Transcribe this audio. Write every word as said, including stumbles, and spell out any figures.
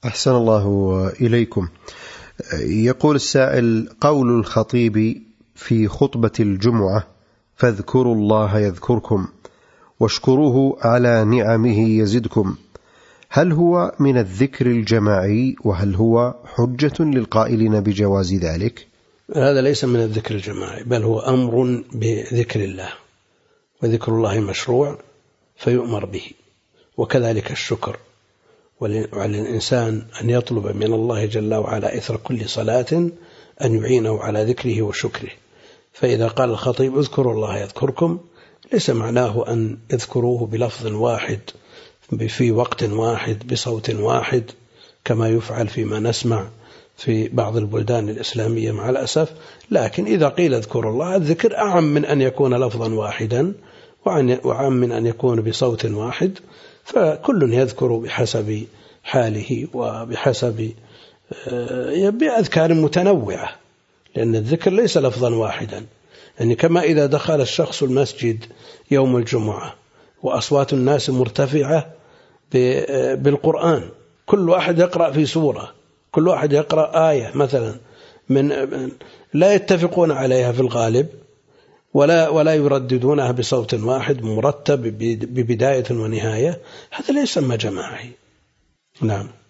أحسن الله إليكم. يقول السائل: قول الخطيب في خطبة الجمعة: فاذكروا الله يذكركم واشكروه على نعمه يزدكم، هل هو من الذكر الجماعي؟ وهل هو حجة للقائلين بجواز ذلك؟ هذا ليس من الذكر الجماعي، بل هو أمر بذكر الله، وذكر الله مشروع فيؤمر به، وكذلك الشكر. وعلى الإنسان أن يطلب من الله جل وعلا إثر كل صلاة أن يعينه على ذكره وشكره. فإذا قال الخطيب اذكروا الله يذكركم، ليس معناه أن يذكروه بلفظ واحد في وقت واحد بصوت واحد كما يفعل فيما نسمع في بعض البلدان الإسلامية مع الأسف. لكن إذا قيل اذكروا الله، الذكر أعم من أن يكون لفظا واحدا وأعم من أن يكون بصوت واحد، فكل يذكر بحسب حاله وبحسب بأذكار متنوعة، لأن الذكر ليس لفظا واحدا. يعني كما إذا دخل الشخص المسجد يوم الجمعة وأصوات الناس مرتفعة بالقرآن، كل واحد يقرأ في سورة، كل واحد يقرأ آية مثلا من لا يتفقون عليها في الغالب، ولا ولا يرددونها بصوت واحد مرتب ببداية ونهاية، هذا لا يسمى جماعي. نعم.